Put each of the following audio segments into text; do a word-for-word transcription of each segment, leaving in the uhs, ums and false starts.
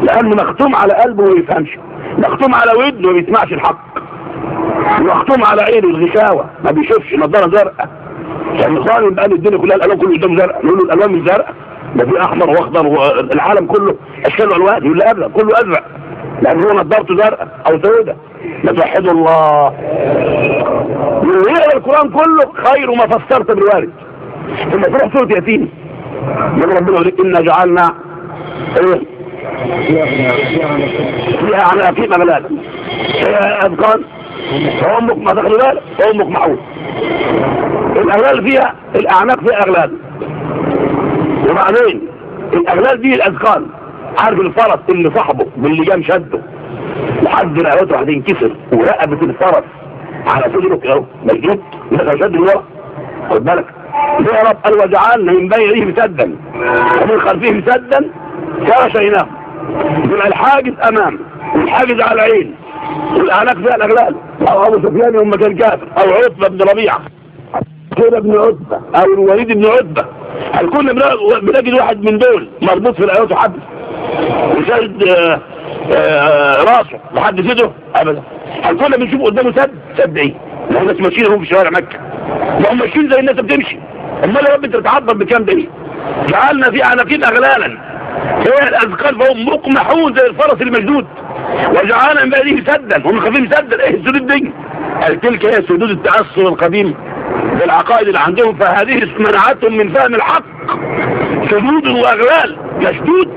لأنه مختوم على قلبه وما يفهمش، مختوم على ودنه وما بيسمعش الحق، مختوم على عينه الغشاوة ما بيشوفش، نظارة زرقاء. يعني ظالم بقى الدنيا كلها الألوان كله قدام زرقاء، نقول له الألوان مش زرقاء، ده في أحمر وأخضر والعالم كله أشكال وألوان، يقول له أزرق، كله أزرق لأن هو نظارته زرقاء أو سوداء. نتوحدوا الله. ويقرأ القرآن كله خير ما فسرت بالوارد. ثم تروح سورة ياسين من ربنا يقول إنا جعلنا إيه؟ فيها عناقيب أغلال، فيها أذقان، وأمك ما تاخد بالك، وأمك معود. الأغلال فيها، الأعناق فيها أغلال، وبعدين الأغلال دي الأذقان. عارف الفرس اللي صاحبه باللي جام شده لحد رقبته هتنكسر ورقبة الفرس على صدره كده مجدود يبقى شد لورا، خد بالك. يا رب قال وجعلنا من بين يديه مسدا ومن خلفه مسدا فرشيناه. يبقى الحاجز امام والحاجز على العين والاعناق فيها الاغلال. او ابو سفيان يوم كان كافر، او عتبه بن ربيعه، كده ابن عتبه، او الوليد بن عتبه. هل كنا بنجد واحد من دول مربوط في الايات وحبس وشاد آه آه راسه لحد سده ابدا؟ هل كنا بنشوف قدامه سد سد ايه؟ ما هم ماشيين هم في شوارع مكه، ما هم ماشيين زي الناس بتمشي. امال يا رب انت بتعبر بكام دليل؟ جعلنا في عناقيب اغلالا هي الاذقان فهم مقمحون زي الفرس المشدود، وجعلنا من بعده سدا ومن خلفه سدا. ايه السدود دي؟ قال تلك هي سدود التاثر القديم بالعقائد اللي عندهم، فهذه منعتهم من فهم الحق. سدود واغلال مشدود،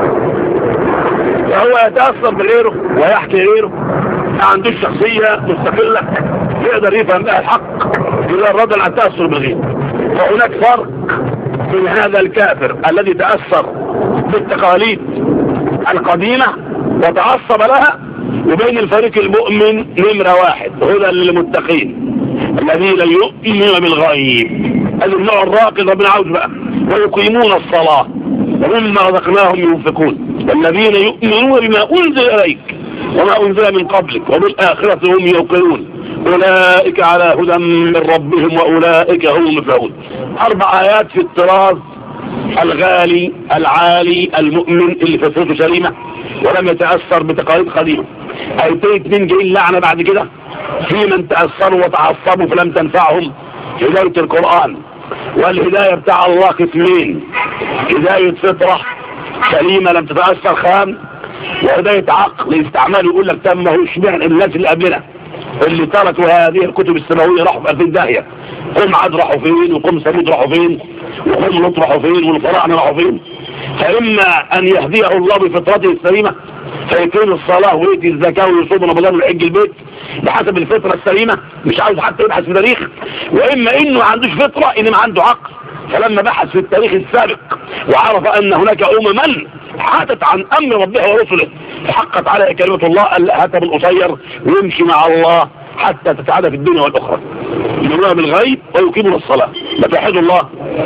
فهو يتاثر بغيره ويحكي غيره، ما عندوش شخصيه مستقله يقدر يفهم بها الحق اذا اراد عن التاثر بالغير. فهناك فرق بين هذا الكافر الذي تاثر بالتقاليد القديمه وتعصب لها، وبين الفريق المؤمن نمره واحد هدى للمتقين الذين يؤمنون بالغيب. هذا النوع الراقي ربنا عاوز بقى، ويقيمون الصلاه ومما رزقناهم ينفقون والذين يؤمنون بما انزل اليك وما انزل من قبلك وبالاخره هم يوقنون اولئك على هدى من ربهم واولئك هم المفلحون. اربع ايات في الطراز الغالي العالي المؤمن اللي فطرته سليمه ولم يتاثر بتقاليد قديمه. ايتين اتنين جايين لعنه بعد كده في من تاثروا وتعصبوا فلم تنفعهم هدايه القران. والهدايه بتاع الله قسمين: هدايه فطره سليمه لم تتاثر خام، وهدايه عقل استعماله. يقول لك تم هو اشمعنى الناس اللي قبلنا اللي تركوا هذه الكتب السماويه راحوا في ألفين داهيه. قوم عاد راحوا فين، وقوم ثمود راحوا فين، وقوم لوط راحوا فين، والفراعنه راحوا فين. فاما ان يهديه الله بفطرته السليمه فيقيم الصلاه ويؤتي الزكاه ويصوم رمضان ويحج البيت بحسب الفطره السليمه، مش عاوز حتى يبحث في تاريخ. واما انه ما عندوش فطره انما عنده عقل، فلما بحث في التاريخ السابق وعرف ان هناك امما حاتت عن امر ربها ورسله فحقت عليها كلمه الله الا هاتها بالقصير ويمشي مع الله حتى تتعدى في الدنيا والاخرى. يؤمنون بالغيب ويقيمون الصلاه. نتوحدوا الله.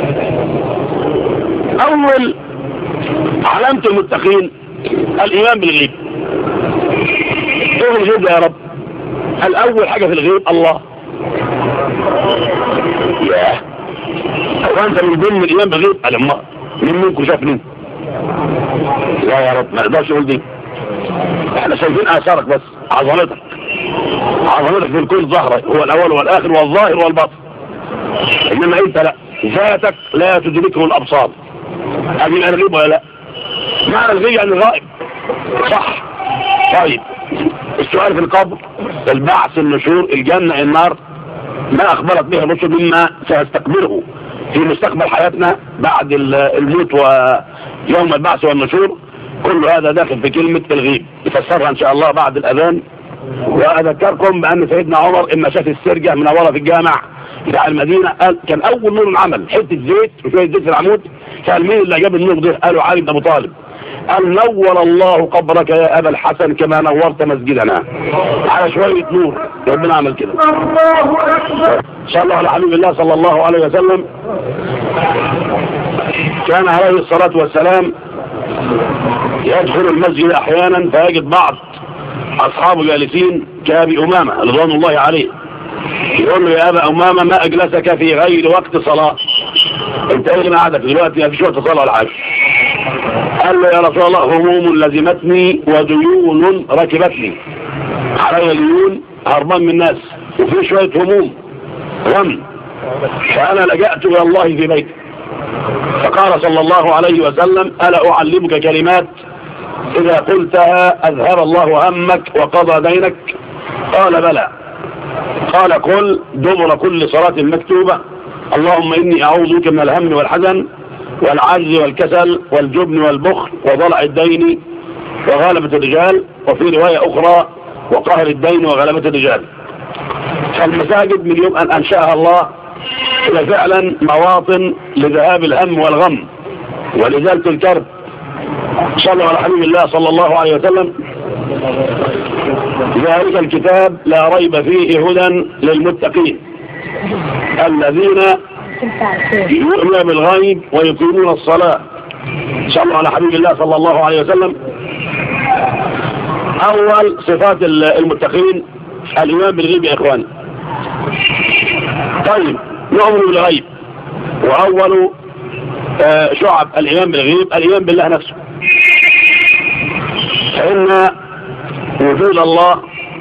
اول علامه المتقين الايمان بالغيب. ايه الغيب يا رب؟ الاول حاجه في الغيب الله. ياه، هو انت من ضمن الايمان بالغيب؟ قال ما مين منكم شافني؟ لا يا رب ما نقدرش نقول دي، احنا شايفين اثارك بس، عظمتك عظمتك في الكل ظاهره، هو الاول والاخر والظاهر والباطن. انما انت لا، ذاتك لا تدركه الابصار. هذه معنى الغيب ولا لا؟ معنى الغيب يعني الغائب، صح؟ طيب السؤال في القبر، البعث، النشور، الجنه، النار، ما اخبرت به الرسل مما سيستقبله في مستقبل حياتنا بعد الموت ويوم البعث والنشور، كل هذا داخل في كلمة الغيب يفسرها ان شاء الله بعد الاذان. واذكركم بان سيدنا عمر اما شاف السرجة منورة في الجامع بتاع المدينة قال كان اول نور العمل حتة زيت وشوية زيت في العمود، قال مين اللي جاب النور ده؟ قالوا علي بن ابو طالب. قال نور الله قبرك يا ابا الحسن كما نورت مسجدنا، على شوية نور ربنا عمل كده. صلى الله على حبيب الله صلى الله عليه وسلم. كان عليه الصلاة والسلام يدخل المسجد احيانا فيجد بعض اصحابه جالسين كابي امامة رضوان الله عليه، يقول له يا ابا امامة ما اجلسك في غير وقت صلاة؟ انت ايه اللي قعدك دلوقتي؟ ما فيش وقت صلاة ولا حاجة. قال له يا رسول الله هموم لزمتني وديون ركبتني، علي ديون هربان من الناس وفي شوية هموم غم، فأنا لجأت إلى الله في بيتي. فقال صلى الله عليه وسلم ألا أعلمك كلمات إذا قلتها أذهب الله همك وقضى دينك؟ قال بلى. قال قل دبر كل صلاة مكتوبة اللهم إني أعوذ بك من الهم والحزن والعجز والكسل والجبن والبخل وضلع الدين وغلبة الرجال، وفي رواية أخرى وقهر الدين وغلبة الرجال. فالمساجد من يوم أن أنشأها الله هي فعلا مواطن لذهاب الهم والغم ولإزالة الكرب. صلوا على حبيب الله صلى الله عليه وسلم. ذلك الكتاب لا ريب فيه هدى للمتقين الذين يؤمنون بالغيب ويقيمون الصلاة. صلوا على حبيب الله صلى الله عليه وسلم. أول صفات المتقين الإيمان بالغيب يا إخواني. طيب نؤمن بالغيب، وأول شعب الإيمان بالغيب الإيمان بالله نفسه، فإن وجود الله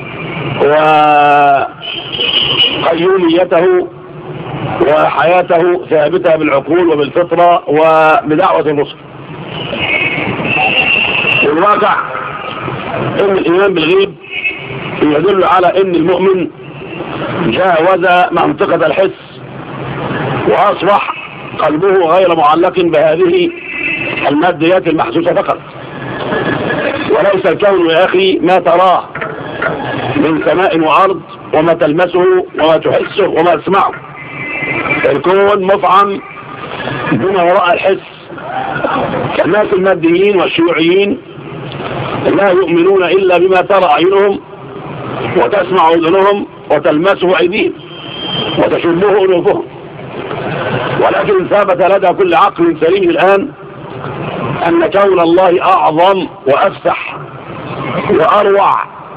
وقيوميته وحياته ثابتة بالعقول وبالفطرة وبدعوة الرسل. والواقع ان الايمان بالغيب يدل على ان المؤمن جاوز منطقة الحس واصبح قلبه غير معلق بهذه الماديات المحسوسة فقط، وليس الكون يا اخي ما تراه من سماء وارض وما تلمسه وما تحسه وما تسمعه. الكون مفعم بما وراء الحس، كالناس الماديين والشيوعيين لا يؤمنون إلا بما ترى أعينهم وتسمع أذنهم وتلمسه أيديهم وتشمه أنوفهم. ولكن ثابت لدى كل عقل سليم الآن أن كون الله أعظم وأفسح وأروع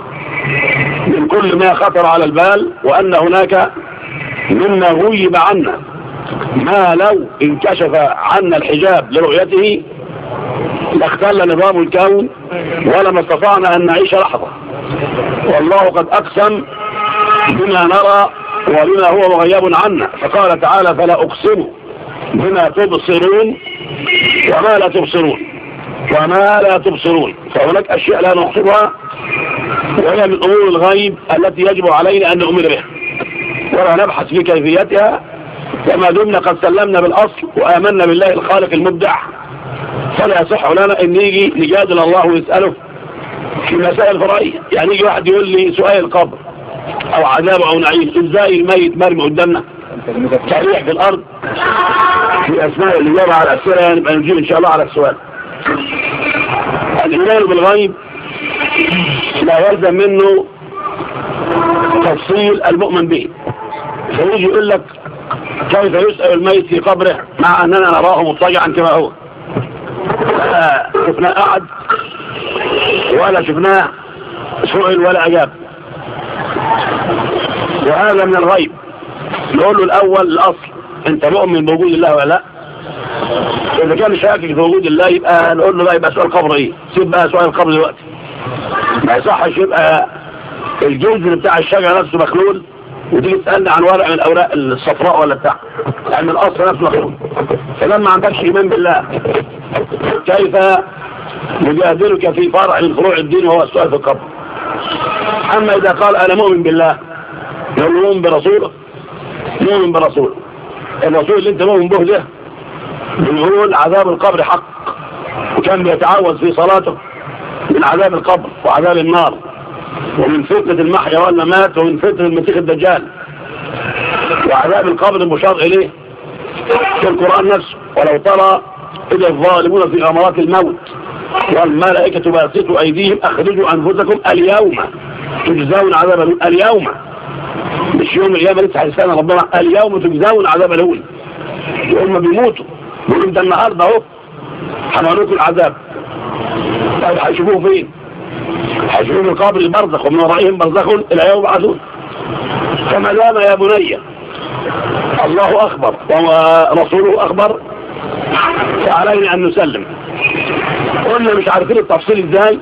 من كل ما خطر على البال، وأن هناك مما غيب عنا ما لو انكشف عنا الحجاب لرؤيته لاختل نظام الكون ولما استطعنا أن نعيش لحظة. والله قد أقسم بما نرى وبما هو مغيب عنا، فقال تعالى فلا أقسم بما تبصرون وما لا تبصرون وما لا تبصرون. فهناك أشياء لا نحصرها وهي من أمور الغيب التي يجب علينا أن نؤمن بها ولا نبحث في كيفيتها، وما دمنا قد سلمنا بالأصل وآمنا بالله الخالق المبدع فلا يصح لنا أن نيجي نجادل الله ويسأله في مسائل فرعية. يعني يجي واحد يقول لي سؤال القبر أو عذابه أو نعيم، إزاي الميت مرمي قدامنا تاريح في الأرض؟ في أثناء الإجابة على الأسئلة يعني نبقى نجيب إن شاء الله على السؤال. الإيمان بالغيب لا يلزم منه تفصيل المؤمن به، فيجي يقول لك كيف يسأل الميت في قبره مع أننا نراه مضطجعا كما هو، لا شفناه قعد ولا شفناه سئل ولا أجاب، وهذا من الغيب. نقول له الأول الأصل أنت مؤمن بوجود الله ولا لا؟ إذا كان شاكك في وجود الله يبقى نقول له لا، يبقى سؤال القبر إيه؟ سيب بقى سؤال القبر دلوقتي. ما يصحش يبقى الجذر بتاع الشجرة نفسه مخلول وتيجي تسألني عن ورق من الأوراق الصفراء ولا بتاع، لأن الأصل نفسه مخلول. فلما عندكش إيمان بالله كيف نجادلك في فرع من فروع الدين وهو السؤال في القبر؟ أما إذا قال أنا مؤمن بالله، نقول مؤمن برسوله، مؤمن برسوله. الرسول اللي أنت مؤمن به ده بيقول عذاب القبر حق، وكان بيتعوذ في صلاته من عذاب القبر وعذاب النار ومن فتنة المحيا والممات ومن فتنة المسيح الدجال وعذاب القبر المشار إليه في القرآن نفسه. ولو ترى إذا الظالمون في غمرات الموت والملائكة باسطوا أيديهم أخرجوا أنفسكم اليوم تجزون عذاب الهون. اليوم مش يوم القيامة لسه هيستنى ربنا، اليوم تجزون عذاب الهون. وهم بيموتوا بيقولوا ده النهارده اهو هنوريكم العذاب. طيب هيشوفوه فين؟ هيشوفوه في القبر البرزخ ومن ورائهم برزخ الى يوم يبعثون. فما دام يا بني الله اخبر ورسوله اخبر فعلينا ان نسلم. قلنا مش عارفين التفصيل ازاي.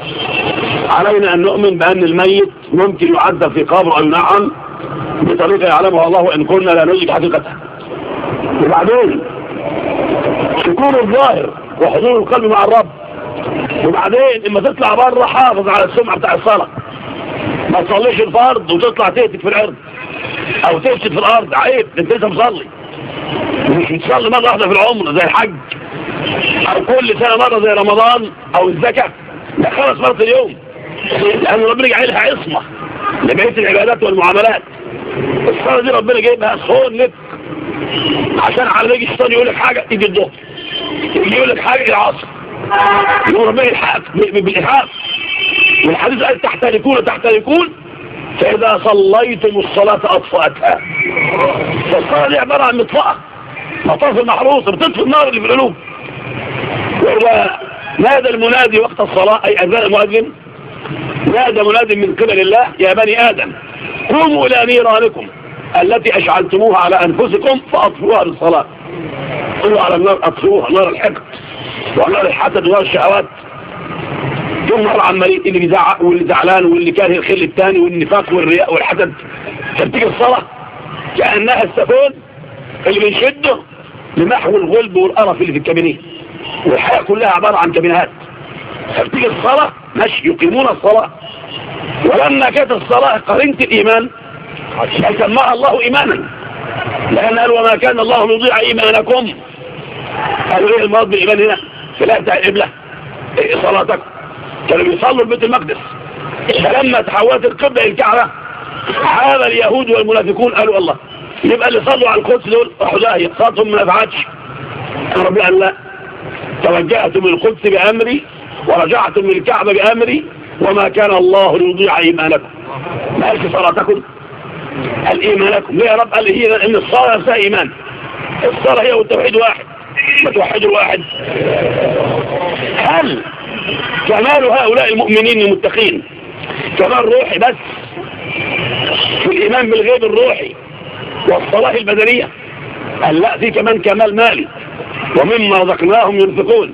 علينا ان نؤمن بان الميت ممكن يعذب في قبر او ينعم بطريقه يعلمها الله وان كنا لا ندرك حقيقتها. وبعدين سكون الظاهر وحضور القلب مع الرب. وبعدين اما تطلع بره حافظ على السمعه بتاع الصلاه، ما تصليش الفرض وتطلع تهتك في الارض او تفسد في الارض، عيب، انت لسه مصلي. مش بتصلي مره واحده في العمر زي الحج او كل سنه مره زي رمضان او الزكاه، ده خمس مرات اليوم، لان ربنا جايلها عصمه لبقيه العبادات والمعاملات. الصلاه دي ربنا جايبها صون لك عشان على ما يجي الشيطان يقول لك حاجه تيجي الظهر، يجي يقول لك حاجه العصر، يقول ربنا يلحقك بالالحاق. والحديث قال تحتركون تحتركون فاذا صليتم الصلاه اطفاتها. فالصلاه دي عباره عن مطفاه، مطاف المحروسه بتطفي النار اللي في القلوب. وهو نادى المنادي وقت الصلاه اي اذان المؤذن، نادى منادي من قبل الله يا بني ادم قوموا الى نيرانكم التي اشعلتموها على انفسكم فاطفئوها بالصلاه. قلوا على النار اطفئوها، نار الحقد ونار الحسد ونار الشهوات. دول نار عمالين اللي بيزعق واللي زعلان واللي كاره الخل الثاني والنفاق والرياء والحسد. تبتيجي الصلاه كانها السفون اللي بنشده لمحو الغلب والقرف اللي في الكابينيه، والحياه كلها عباره عن كابينات. تبتيجي الصلاه ماشي يقيمون الصلاه. ولما كانت الصلاه قرينه الايمان سماها الله ايمانا، لان قال وما كان الله ليضيع ايمانكم. قالوا ايه المراد بالايمان هنا؟ في الايه بتاع القبله إيه صلاتك؟ كانوا بيصلوا في بيت المقدس، فلما تحولت القبله الكعبه حاب اليهود والمنافقون قالوا الله يبقى اللي صلوا على القدس دول راحوا داهيه، صلاتهم ما نفعتش. ربنا قال لا، توجهتم من القدس بامري ورجعتم من الكعبه بامري وما كان الله ليضيع ايمانكم. ما قالش صلاتكم، قال ايمانكم. ليه يا رب؟ قال هي ان الصلاه نفسها ايمان. الصلاه هي والتوحيد واحد، ما توحدوا الواحد. هل كمال هؤلاء المؤمنين المتقين كمال روحي بس في الايمان بالغيب الروحي والصلاه البدنيه؟ قال لا، في كمان كمال مالي ومما رزقناهم ينفقون.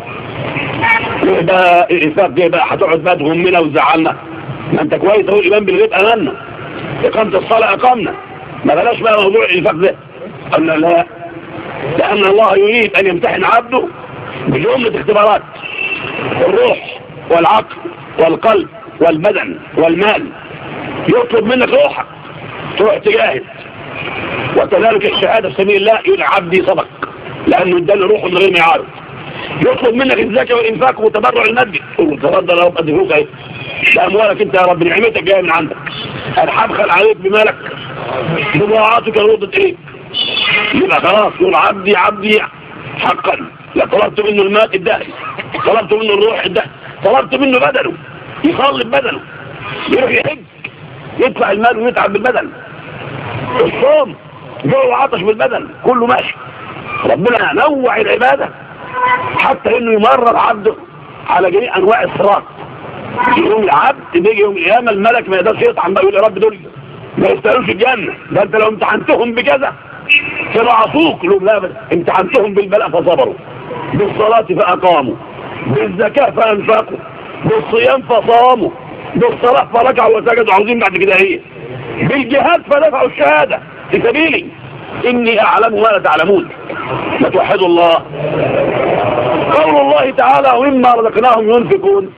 ده الانفاق ده بقى هتقعد بقى تهمنا وتزعلنا؟ ما انت كويس اهو، الايمان بالغيب امنا، اقامه الصلاه اقامنا، ما بلاش بقى موضوع الانفاق ده. قلنا لا، لان الله يريد ان يمتحن عبده بجمله اختبارات، الروح والعقل والقلب والبدن والمال. يطلب منك روحك تروح تجاهد، وكذلك الشهاده في سبيل الله يقول عبدي صدق لانه اداني روحه من غير ما يعارض. يطلب منك الزكاه والانفاق والتبرع المادي، تقول تفضل يا رب ادي فلوس اهي، ده اموالك انت يا رب، نعمتك جايه من عندك، انا هبخل عليك بمالك بضاعاتك رودت ايه؟ يبقى خلاص يقول عبدي عبدي حقا. لا طلبت منه المال اداني، طلبت منه الروح اداني، طلبت منه بدنه يصلي ببدنه، يروح يحج يدفع المال ويتعب بالبدن، الصوم جوه عطش بالبدن، كله ماشي. ربنا نوع العباده حتى انه يمرر عبده على جميع انواع الصراط. يوم العبد بيجي يوم القيامه الملك ما يقدرش يطعن بقى يقول يا رب دول ما يستاهلوش الجنه، ده انت لو امتحنتهم بكذا كانوا عصوك. لهم لا، بس امتحنتهم بالبلاء فصبروا، بالصلاه فاقاموا، بالزكاه فانفقوا، بالصيام فصاموا، بالصلاه فركعوا وسجدوا. عاوزين بعد كده ايه؟ بالجهاد فدفعوا الشهاده في سبيلي اني اعلم ما لا تعلمون. ما توحدوا الله. قول الله تعالى ومما رزقناهم ينفقون،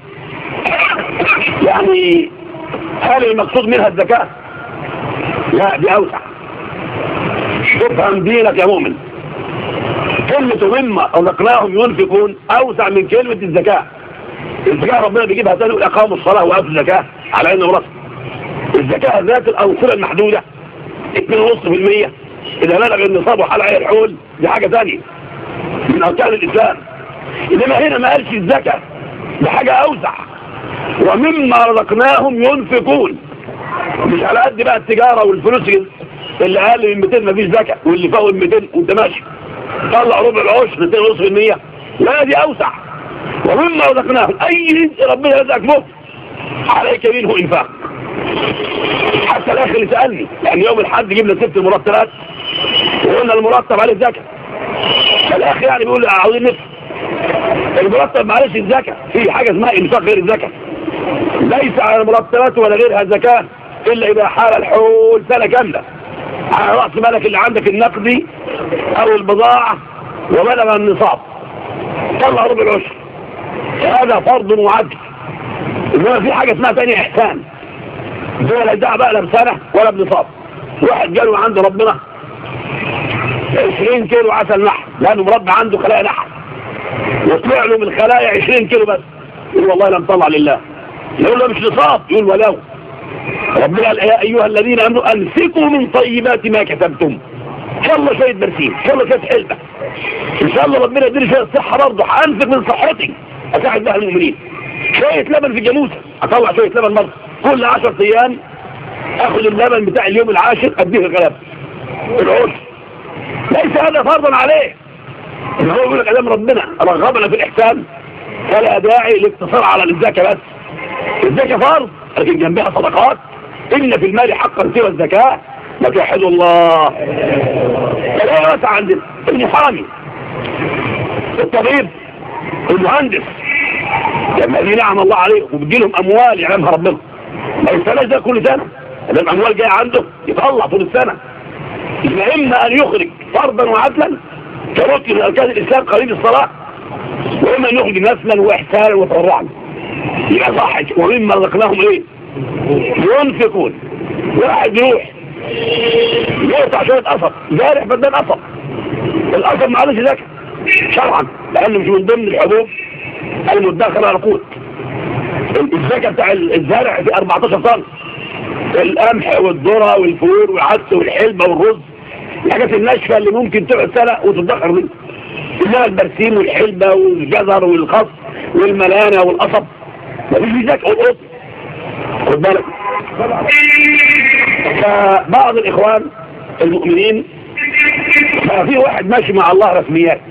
يعني هل المقصود منها الزكاه؟ لا، دي اوسع. افهم دينك يا مؤمن. كلمه مما رزقناهم ينفقون اوسع من كلمه الزكاه. الزكاه ربنا بيجيبها تاني يقول اقاموا الصلاه واتوا الزكاه على عين وراسه. الزكاه ذات الاوصله المحدوده اثنين ونص بالمية اذا بلغ النصاب وحال عليه الحول، دي حاجه ثانيه من اركان الاسلام. انما هنا ما قالش الزكاه، دي حاجه اوسع. ومما رزقناهم ينفقون، مش على قد بقى التجاره والفلوس اللي اقل من مئتين مفيش زكاه، واللي فوق ال مئتين وانت ماشي طلع ربع العشر اثنين ونص بالمية. لا، دي اوسع. ومما رزقناهم اي رزق ربنا يرزقك به عليك منه انفاق. حتى الاخ اللي سالني يعني يوم الحد جبنا ست المرتبات وقلنا المرتب عليه زكاه، فالاخ يعني بيقول عاوزين نفس المرتب معلش الزكاة، في حاجة اسمها انفاق غير الزكاة، ليس على المرتبات ولا غيرها زكاة إلا إذا حال الحول سنة كاملة على رأس مالك اللي عندك النقدي أو البضاعة وبلغ النصاب طلع ربع العشر، هذا فرض وعدل. إنما في حاجة اسمها تاني إحسان، ده لا يدعى بقى لا بسنة ولا بنصاب. واحد جاله عند ربنا عشرين كيلو عسل نحل لأنه مربع عنده خلايا نحل وطلع له من الخلايا عشرين كيلو بس، يقول والله لم طلع لله. يقول له مش نصاب، يقول ولو. ربنا قال يا أيها الذين آمنوا أنفقوا من طيبات ما كسبتم. إن شاء الله شوية برسيم، إن شاء الله شوية حلبة، إن شاء الله ربنا يديني شوية صحة برضه هأنفق من صحتي أساعد بها المؤمنين. شوية لبن في الجاموسة أطلع شوية لبن برضه كل عشر أيام، أخذ اللبن بتاع اليوم العاشر أديه الغلاب العشر. ليس هذا فرضا عليه، إن هو يقول لك أدام ربنا رغبنا في الإحسان فلا داعي للاقتصار على الزكاة بس. الزكاة فرض لكن جنبها صدقات. إن في المال حقا سوى الزكاة ما توحدوا الله. فلا واسع عندنا المحامي، الطبيب، المهندس، لما دي نعم الله عليه وبديلهم أموال يعلمها ربنا ما يستناش ده كل سنة، لأن الأموال جاية عنده يطلع طول السنة. إذا إما أن يخرج فرضا وعدلا كركن من أركان الإسلام قريب الصلاة، وإما أن يخرج نسلا وإحسانا وتورعا. يبقى صح. ومما رزقناهم إيه؟ ينفقون. واحد يروح يقطع شوية قصب زارع بدل قصب، القصب معلش زكاة شرعا لأنه مش من ضمن الحبوب المدخرة على القوت. الزكاة بتاع الزارع في أربعتاشر طن، القمح والذرة والفول والعدس والحلبة والرز، الحاجات الناشفة اللي ممكن تقعد سنة وتتدخر منها. إنما البرسيم والحلبة والجزر والخس والملانة والقصب مفيش فيه زكاة. والقط خد بالك. فبعض الإخوان المؤمنين في واحد ماشي مع الله رسميات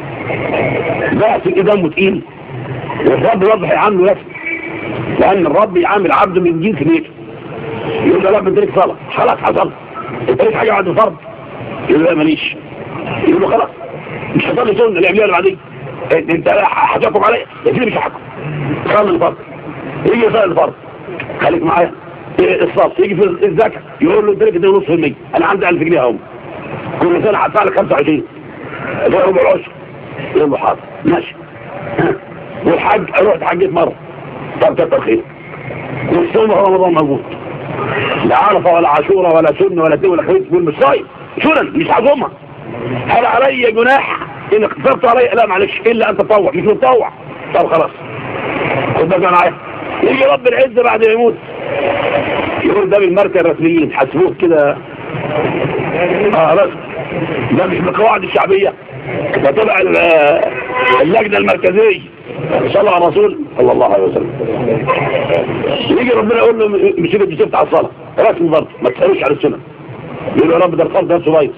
بقى في دمه تقيل، والرب وضح عنه نفسه، لأن الرب يعامل عبده من جنس نيته. يقول له لا انت ليك صلاة، خلاص حصل. انت ليك حاجة بعد الفرض، يقول له لا ماليش. يقول له خلاص مش هصلي سنة اللي قبلها اللي بعدين، انت هتحكم عليا يا سيدي مش هحكم، صلي الفرض. يجي يصلي الفرض خليك معايا الصلاة. يجي في الزكاة يقول له انت ليك اتنين ونص في المية، انا عندي ألف جنيه اهو كل سنة هدفع لك خمسة وعشرين ده ربع العشر. يقول له حاضر ماشي. والحج رحت حجيت مرة طب كتر خير، والصوم رمضان موجود، لا عرفة ولا عاشورة ولا سنة ولا تين ولا خميس، يقول مش صايم سنن مش هضمها. هل علي جناح ان اقتصرت علي؟ لا معلش الا ان تطوع. مش متطوع طب خلاص خد بالك معايا. يجي رب العزة بعد ما يموت يقول ده من مركز الرسميين حسبوه كده اه رسم، ده مش من القواعد الشعبية، ده طلع اللجنة المركزية صلى على الرسول صلى الله عليه وسلم. يجي ربنا يقول له مش انت بتفتح على الصلاة رسم برضه ما تسألوش على السنة. يقول له يا رب ده الفرض نفسه بايظ،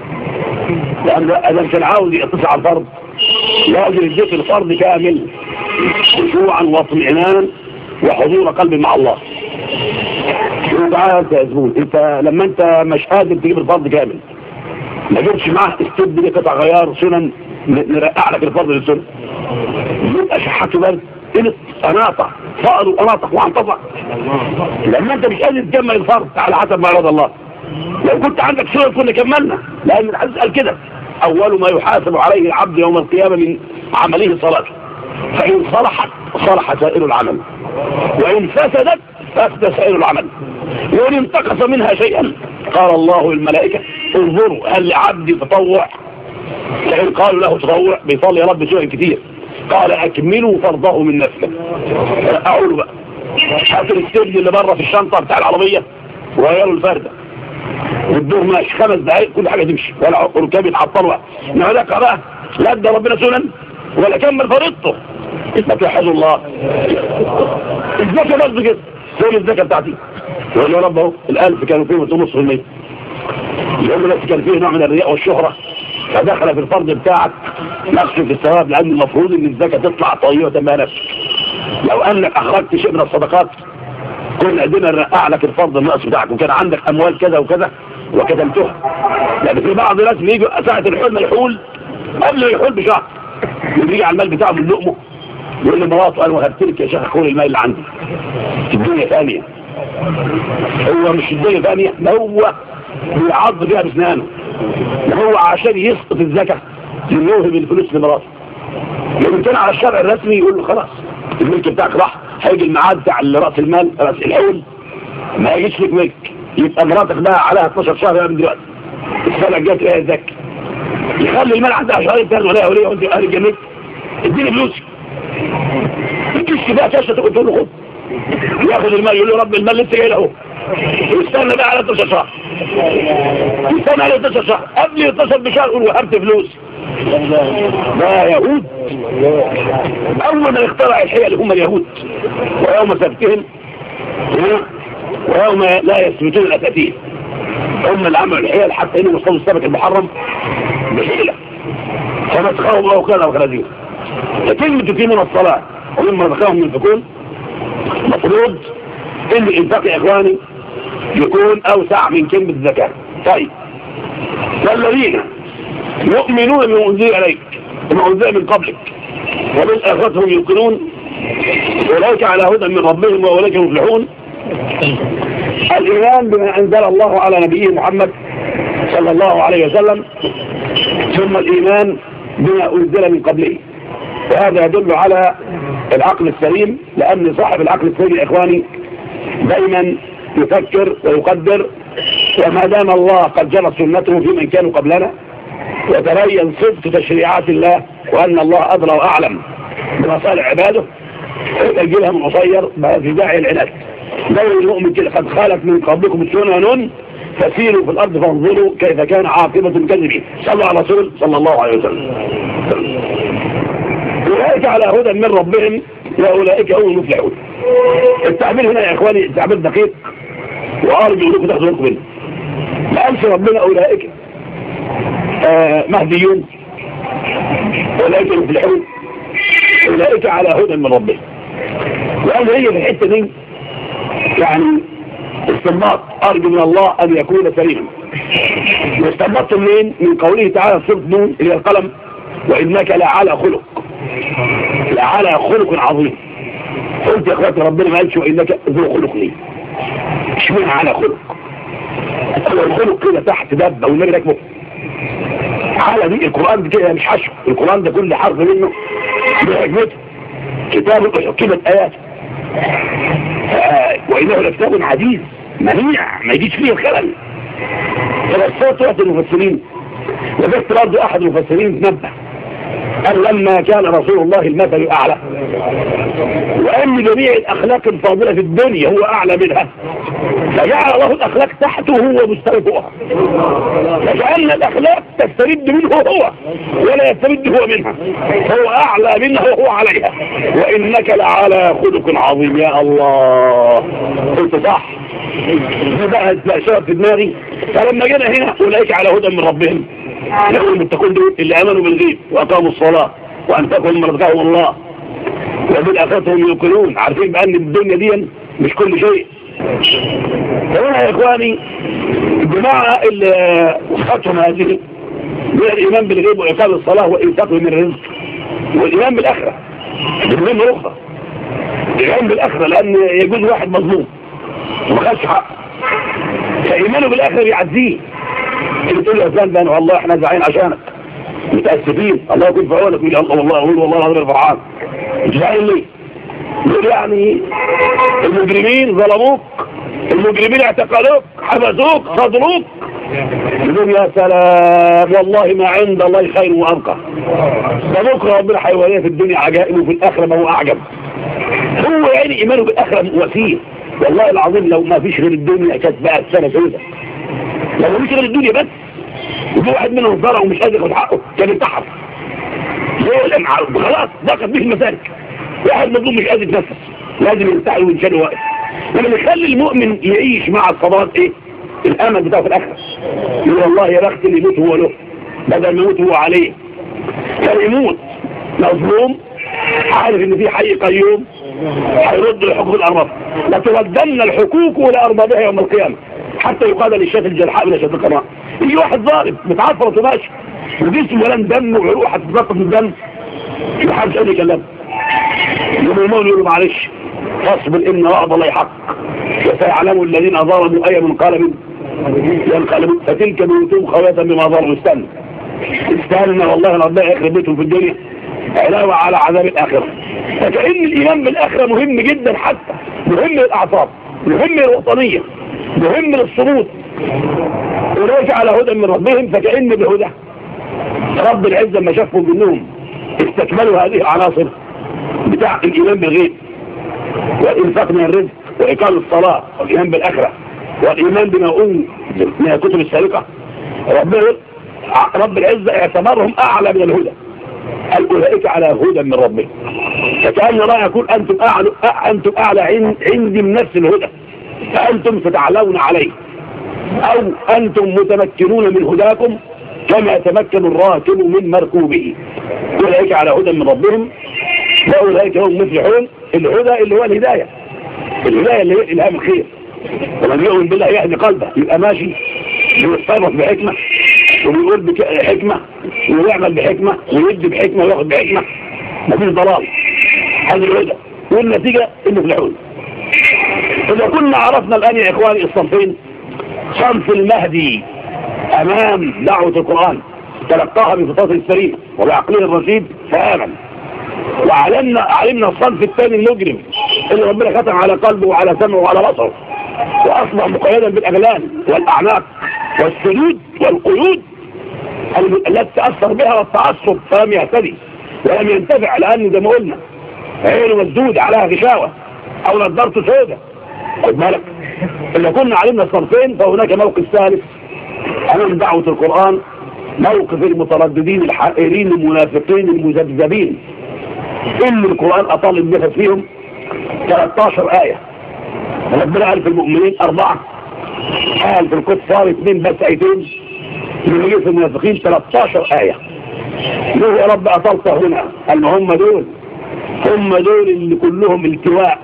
لأن أنا مش عاوز يقتصر على الفرض، لازم يديك الفرض كامل خشوعا واطمئنانا وحضور قلب مع الله. تعالى انت يا زبون، انت لما انت مش قادر تجيب الفرض كامل ما جبتش معاه استبدل لي قطع غيار سنن نرقع لك الفرض للسنن، يبقى شحاته برد قلت قناطة فقر وقناطة وعنطفة. لما انت مش قادر تكمل الفرض على حسب ما اراد الله، لو كنت عندك سنن كنا كملنا، لان الحديث قال كده اول ما يحاسب عليه العبد يوم القيامة من عمله صلاته، فإن صلحت صلح سائر العمل، وإن فسدت فسد سائر العمل، وإن انتقص منها شيئا قال الله للملائكة انظروا هل لعبدي تطوع؟ فإن قالوا له تطوع بيصلي يا رب سوء كتير، قال أكملوا فرضه من نفسه. أقول بقى هاتوا الستيج اللي بره في الشنطة بتاع العربية وغيروا الفردة والدور ماشي خمس دقايق كل حاجة تمشي ولا ركاب يتعطلوا. انما ده بقى لا ادى ربنا سنن ولا كمل فريضته. ما توحدوا الله. الزكاة برضه كده، فين الزكاة بتاعتي؟ يقول يا رب اهو الألف كانوا فيه ونص في المية، يقول له بس كان فيه نوع من الرياء والشهرة فدخل في الفرض بتاعك نقص في الثواب، لأن المفروض ان الزكاة تطلع طيبة ما نفسك. لو انك اخرجت شيء من الصدقات كنا قدرنا نرقع لك الفرض النقص بتاعك، وكان عندك اموال كذا وكذا وكتمتها. لان في بعض الناس بيجوا ساعة الحول ما يحول قبل ما يحول بشهر يجي على المال بتاعه من لقمه يقول لمراته انا وهبت لك يا شيخ كل المال اللي عندي في الدنيا ثانيه. هو مش الدنيا ثانيه، ده هو بيعض فيها باسنانه، ده هو عشان يسقط الزكاه يوهب الفلوس لمراته. لو كان على الشرع الرسمي يقول له خلاص الملك بتاعك راح، هيجي الميعاد بتاع راس المال راس الحول ما يجيش لك ملك، يبقى مراتك بقى عليها اتناشر شهر من دلوقتي السنه الجايه تلاقيها زكاه. يخلي المال عندها شهرين ثلاثه ولا وليه وانت قال الجنيه اديني فلوسي. تكش بقى كاشه تقول له خد، ياخد المال يقول له رب المال لسه جاي له اهو، يستنى بقى على اتناشر شهر، يستنى على اتناشر شهر، قبل اتناشر بشهر يقول وهبت فلوسي. لا يهود اول من اخترع الحيل هم اليهود، ويوم سبتهم ويوم لا يثبتون الاساتين هم اللي عملوا الحيل حتى انهم وصلوا السبت المحرم بحيله فمسخروا الله وكذا وخنازير. فكلمة تقيمون الصلاة ومما رزقناهم ينفقون مفروض ان الانفاق يا اخواني يكون اوسع من كلمة الزكاة. طيب والذين يؤمنون بما انزل اليك وما انزل من قبلك وبالآخرة هم يوقنون اولئك على هدى من ربهم واولئك هم مفلحون. الايمان بما انزل الله على نبيه محمد صلى الله عليه وسلم، ثم الايمان بما انزل من قبله، وهذا يدل على العقل السليم، لأن صاحب العقل السليم يا إخواني دايما يفكر ويقدر، وما دام الله قد جرت سنته في من كانوا قبلنا وتبين صدق تشريعات الله وأن الله أدرى وأعلم بمصالح عباده يجيلها من قصير بقى في داعي العناد. دور المؤمن كده قد خالت من قبلكم سنن فسيروا في الأرض فانظروا كيف كان عاقبة الكاذبين. صلى على رسول صلى الله عليه وسلم. أولئك على هدى من ربهم وأولئك هم المفلحون. التعبير هنا يا إخواني تعبير دقيق وأرجو أنكم تاخذوا بالكم منه. ما قالش ربنا أولئك آه مهديون أولئك المفلحون، أولئك على هدى من ربهم. وقال هي في الحتة دي يعني استنباط أرجو من الله أن يكون سليما. واستنبطت منين؟ من قوله تعالى في سورة نون اللي هي القلم وإنك لعلى خلق، لعلى خلق عظيم. قلت يا اخواتي ربنا ما قالش وإنك ذو خلق لي، اشمعنى على خلق؟ هو الخلق كده تحت دب او النبي راكبه على دي. القرآن ده كده مش حشو، القرآن ده كل حرف منه بحكمته كتاب حكمت آيات آه وإنه لكتاب عزيز منيع ما يجيش فيه الخلل. فبصوت وقت المفسرين وجدت برضه أحد المفسرين تنبه قال لما كان رسول الله المثل الأعلى وأن جميع الأخلاق الفاضلة في الدنيا هو أعلى منها، فجعل الله الأخلاق تحته هو مستوى فوقها، فجعلنا الأخلاق تستمد منه هو ولا يستمد هو منها، هو أعلى منها وهو عليها. وإنك لعلى خلق عظيم. يا الله قلت صح، بقى شرط في دماغي. فلما جينا هنا أولئك على هدى من ربهم يقول المتقون دول اللي امنوا بالغيب واقاموا الصلاه وانفقوا مما رزقهم الله وبالاخره هم يوقنون، عارفين بان الدنيا دي مش كل شيء. فهنا يا اخواني الجماعه اللي وصفتهم هذه من الايمان بالغيب واقام الصلاه وانفاق من الرزق والايمان بالاخره بالمهمه الاخرى، الايمان بالاخره لان يجوز واحد مظلوم وما خدش حقه فايمانه بالاخره بيعزيه. بتقول يا فلان ده والله احنا زعلانين عشانك متاسفين الله يكون في عونك، يقول الله والله اقول والله العظيم فرحان. انت زعلان ليه؟ يقول يعني المجرمين ظلموك، المجرمين اعتقلوك حبسوك صدروك. يقول يا سلام والله ما عند الله خير وابقى، ده بكره ربنا هيورينا في الدنيا عجائب وفي الاخره ما هو اعجب. هو يعني ايمانه بالاخره وسيل. والله العظيم لو ما فيش غير الدنيا كانت بقت سنه سوداء، لو مش غير الدنيا بس وفي واحد منهم ضرع ومش قادر ياخد حقه كان انتحر. خلاص ضاقت به المسالك، واحد مظلوم مش قادر يتنفس لازم ينتحر وينشال واقف. لما يخلي المؤمن يعيش مع الصبرات ايه؟ الامل بتاعه في الاخره. يقول والله يا بخت اللي يموت هو له بدل ما يموت هو عليه. كان يموت مظلوم عارف ان في حي قيوم هيرد لحقوق الارباب، لتردن الحقوق لاربابها يوم القيامه حتى يقال للشاة الجرحاء من شاة القماء. يجي واحد ظالم متعفرة وماشي وجسمه ولن دم وعروق هتتنطط من الدم محدش قال يكلمه. المؤمنون يقولوا معلش فاصبر ان وعد الله حق وسيعلم الذين ظلموا اي منقلب ينقلبون فتلك بيوتهم خاوية بما ظلموا. استنى استنى والله ربنا يخرب بيتهم في الدنيا علاوة على عذاب الآخرة. فكأن الإيمان بالآخرة مهم جدا، حتى مهم للأعصاب، مهم للوطنية، مهم للصمود. أولئك على هدى من ربهم، فكأن بهدى رب العزة لما شافوا منهم استكملوا هذه العناصر بتاع الإيمان بالغيب والإنفاق من الرزق وإقام الصلاة والإيمان بالآخرة والإيمان بما أنزل من الكتب السابقة. رب رب العزة اعتبرهم أعلى من الهدى، قال أولئك على هدى من ربهم. فكأن لا يقول أنتم أعلى أنتم أعلى عندي من نفس الهدى فأنتم ستعلون عليه، أو أنتم متمكنون من هداكم كما يتمكن الراكب من مركوبه. أولئك على هدى من ربهم وأولئك هم مفلحون. الهدى اللي هو الهداية، الهداية اللي هي إلهام الخير. ومن يؤمن بالله يهدي قلبه، يبقى ماشي بيتصرف بحكمة وبيقول بحكمة ويعمل بحكمة ويدي بحكمة وياخد بحكمة، مفيش ضلال. هذا الهدى، والنتيجة المفلحون. إذا كنا عرفنا الآن يا إخواني الصنفين، صنف المهدي أمام دعوة القرآن تلقاها بفطرته السليمة وبعقله الرشيد فآمن، وعلمنا علمنا الصنف الثاني المجرم اللي ربنا ختم على قلبه وعلى سمعه وعلى بصره وأصبح مقيدا بالأغلال والأعناق والسدود والقيود التي تأثر بها والتعصب، فلم يهتدي ولم ينتفع، لأن زي ما قلنا عينه مسدود عليها غشاوة أو نظارته سوداء. خد بالك، إذا كنا علمنا الصنفين فهناك موقف ثالث أمام دعوة القرآن، موقف المترددين الحائرين المنافقين المذبذبين اللي القرآن أطال النفس فيهم ثلاث عشرة آية. ربنا قال في المؤمنين أربعة، قال في الكفار اثنين بس آيتين، من في المنافقين ثلاث عشرة آية. ليه يا رب أطلت هنا؟ قال ما هم دول هم دول اللي كلهم التواء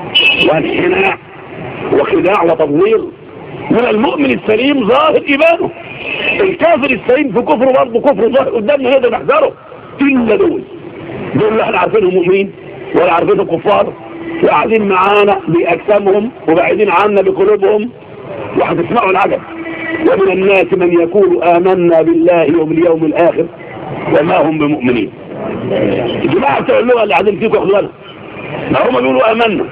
وانحناء وخداع وتضليل. من المؤمن السليم ظاهر إيمانه، الكافر السليم في كفره برضه كفره ظاهر قدامنا نقدر نحذره. إلا دول دول اللي احنا عارفينهم مؤمنين ولا عارفينهم كفار وقاعدين معانا بأجسامهم وبعيدين عنا بقلوبهم، وهتسمعوا العجب. ومن الناس من يقول آمنا بالله وباليوم الآخر وما هم بمؤمنين. الجماعة بتوع اللغة اللي قاعدين فيكم ياخدوا بالهم، ما هم بيقولوا آمنا،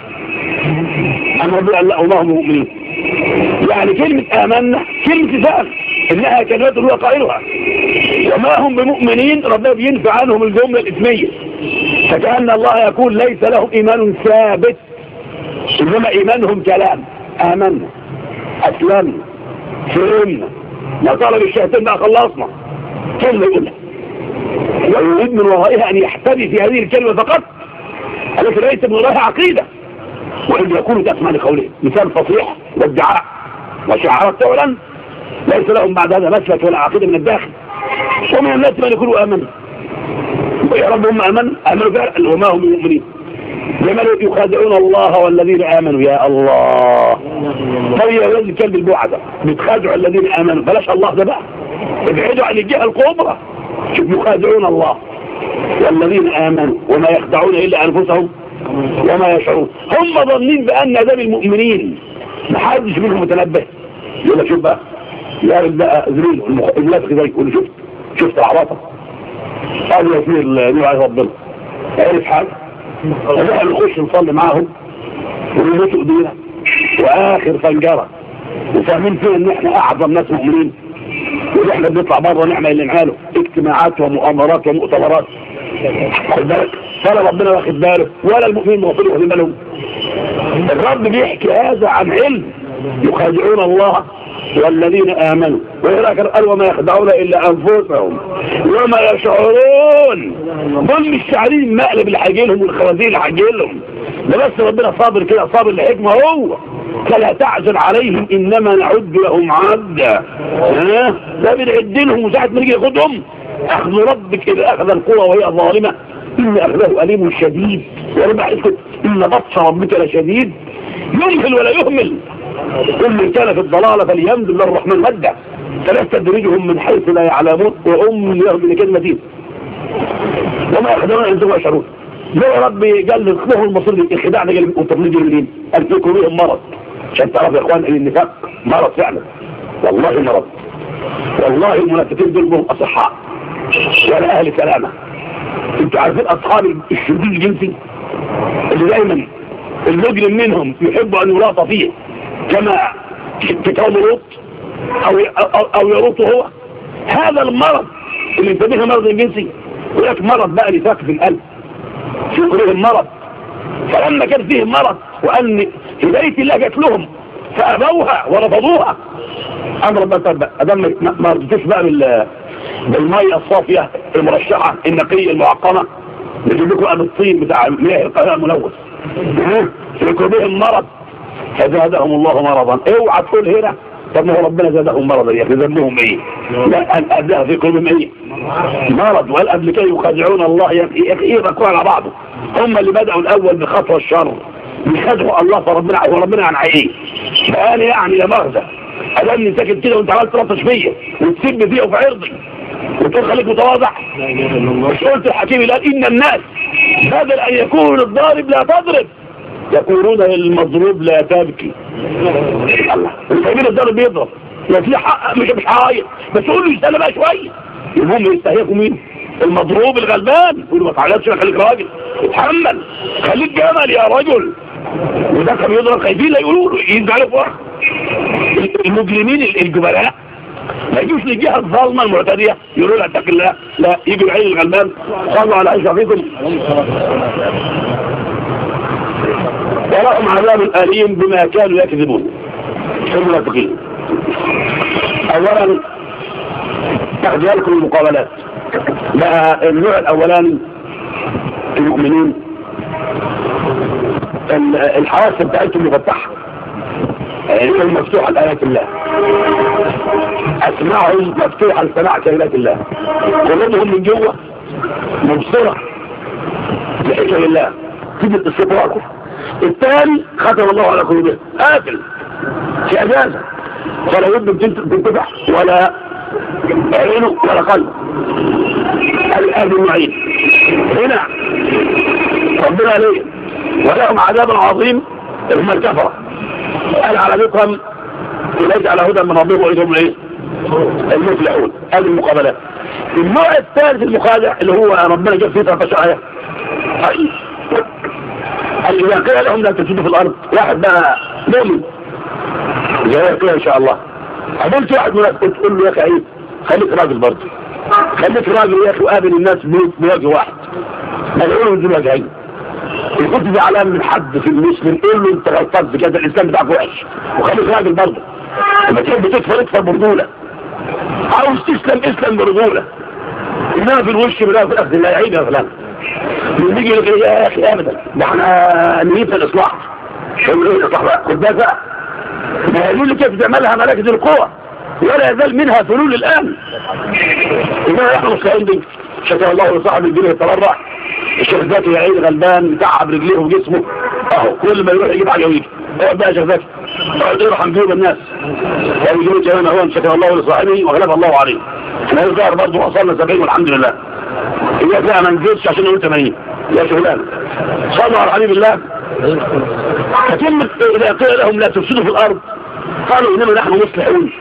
أما ربنا قال لا وما هم بمؤمنين. يعني كلمة آمنا كلمة فعل، إنها كلمات هو قائلها، وما هم بمؤمنين ربنا بينفع عنهم الجملة الإسمية. فكأن الله يقول ليس لهم إيمان ثابت، إنما إيمانهم كلام. آمنا، أسلمنا، فهمنا، ما طلب الشهادتين بقى خلصنا، كلمة يقولها ويريد من ورائها أن يحتمي في هذه الكلمة فقط التي ليس من ورائها عقيدة، وإن يكونوا تسمع لقوله مثال فصيح وادعاء وشعارات تعلن ليس لهم بعد هذا مسلك ولا عقيدة من الداخل. ومن الناس من يقولوا آمنا، يا رب هم آمنوا آمنوا فعلا وما هم مؤمنين. لما يخادعون الله والذين آمنوا. يا الله، طيب يا ولاد الكلب البعدة بتخادعوا الذين آمنوا، بلاش الله ده بقى، ابعدوا عن الجهة الكبرى. شوف، يخادعون الله والذين آمنوا وما يخدعون إلا أنفسهم وما يشعرون. هم ظنين بأن ده بالمؤمنين، محدش منهم متنبه. يقول لك شوف بقى يا رب بقى زميله المنافق ده يقول له شفت شفت عرفه قال يا سيدي اللي عليه ربنا عرف حاجه، احنا نخش نصلي معاهم ونموت ايدينا واخر فنجره وفاهمين فيه ان احنا اعظم ناس مؤمنين، وان احنا بنطلع بره نعمل اللي نعمله اجتماعات ومؤامرات ومؤتمرات. خد بالك، ولا ربنا واخد باله ولا المؤمنين واخدين واخدين بالهم. الرب بيحكي هذا عن علم. يخادعون الله والذين آمنوا وإذا قال وما يخدعون إلا أنفسهم وما يشعرون. دول مش شاعرين المقلب اللي هيجيلهم والخوازيق اللي هيجيلهم، ده بس ربنا صابر كده، صابر لحكمة هو. فلا تعزل عليهم إنما نعد لهم عدا. ها ده بنعد لهم، وساعة ما نيجي ياخدهم أخذ ربك إذا أخذ القرى وهي ظالمة إن أخذه أليم شديد. وربع يسكت إن بطش ربك لشديد يمهل ولا يهمل. كل كان في الضلالة فليمدل للرحمن مدة فلا تدرجهم من حيث لا يعلمون وأم لهم لكلمة وما يخدعون انتم يشعرون. ليه يا ربي قال له المصير الخداع ده والتقليد منين؟ قال في قلوبهم مرض. عشان تعرف يا اخوان ان النفاق مرض فعلا، والله مرض. والله المنافقين دول هم اصحاء ولا اهل سلامه. انتوا عارفين اصحاب الشذوذ الجنسي اللي دايما المجرم منهم يحب ان يلاط فيه كما في قوم لوط او او, أو يلوط هو. هذا المرض اللي انت به مرض الجنسي ولك مرض بقى نفاق في القلب، في قلوبهم مرض. فلما كان فيه مرض وان هدايه الله جات لهم فابوها ورفضوها، امر بقى ادم ما رضيتوش بقى بال بالميه الصافيه المرشحه النقيه المعقمه، نجيب لكم ابو الطين بتاع مياه القاهره الملوث في قلوبهم مرض فزادهم الله مرضا. اوعى تقول هنا طب ما هو ربنا زادهم مرضا يا اخي، ذنبهم ايه؟ لا الاداء في قلوبهم ايه؟ مرض. وقال قبل كده يخادعون الله يا اخي ايه بكوا على بعضه. هم اللي بدأوا الاول بخطوه الشر يخادعوا الله فربنا وربنا عن ايه؟ فقال يعني يا مغزى ادمني ساكت كده وانت عمال تلطش فيا وتسب فيا وفي عرضي وتقول خليك متواضع. مش قلت الحكيم قال ان الناس بدل ان يكونوا للضارب لا تضرب يقولون للمضروب لا تبكي. الله الفاهمين الضارب بيضرب لا في حق مش مش عايز بس قول له يستنى بقى شويه. المهم يستهيئوا مين؟ المضروب الغلبان. يقول له ما تعالجش خليك راجل اتحمل خليك جمل يا رجل. وده كان يضرب خايفين لا يقولوا له يزعلوا في واحد. المجرمين الجبلاء ما يجوش للجهه الظالمه المعتديه يقولوا له اتق الله، لا يجوا العين الغلبان. صلوا على عيش فيكم. ولهم عذاب أليم بما كانوا يكذبون. المنافقين اولا تاخذ لكم المقابلات بقى. النوع الاولاني المؤمنين الحواس بتاعتهم مفتحه، عينهم مفتوحه لآيات الله، اسماعهم مفتوحه لسماع كلمات الله، قلوبهم من جوه مبصره لحكم الله تجد الاستطلاع. الثاني ختم الله على قلوبهم قاتل في اجازه ولا ود بتنتبح ولا عينه ولا قلبه. الآن المعين هنا ربنا ليه ولهم عذاب عظيم هم الكفرة. قال على ذكرهم وليس على هدى من ربهم وإذهم ايه المفلحون. هذه المقابلات. النوع الثالث المخادع اللي هو ربنا جاب فيه ثلاثة عشر آية. اللي يقول لهم لا تفسدوا في الأرض. واحد بقى مؤمن زي كده إن شاء الله قابلت واحد منافق تقول له يا أخي عيب خليك راجل برضه، خليك راجل يا أخي وقابل الناس بوجه واحد ما يقولوا من وجهين. كنت زعلان من حد في المسلم قول له انت غلطان في كده الاسلام بتاعك وحش وخليك راجل برضه. لما تحب تكفر اكفر برجوله، عاوز تسلم اسلم برجوله، انما في الوش بلا في الاخذ لا يعيب يا فلان. بيجي يقول لك يا اخي ابدا ده احنا نيتنا الاصلاح. يقول ايه الاصلاح بقى؟ خد بالك بقى ما يقول لي كيف تعملها مراكز القوى ولا يزال منها فلول الان. انما احنا مستعين دي شكر الله لصاحب الدين يتبرع. الشيخ زكي يا عين غلبان متعب رجليه وجسمه اهو كل ما يروح يجيب حاجه ويجي. اقعد بقى يا شيخ زكي اقعد يرحم جيوب الناس ويجيب كمان هو شكر الله لصاحبه وغلب الله عليه. احنا الظاهر برضه وصلنا سبعين والحمد لله. هي بقى ما نزلتش عشان نقول ثمانين يا شغلان. صلوا على حبيب الله. فتم اذا قيل لهم لا تفسدوا في الارض قالوا انما نحن مصلحون.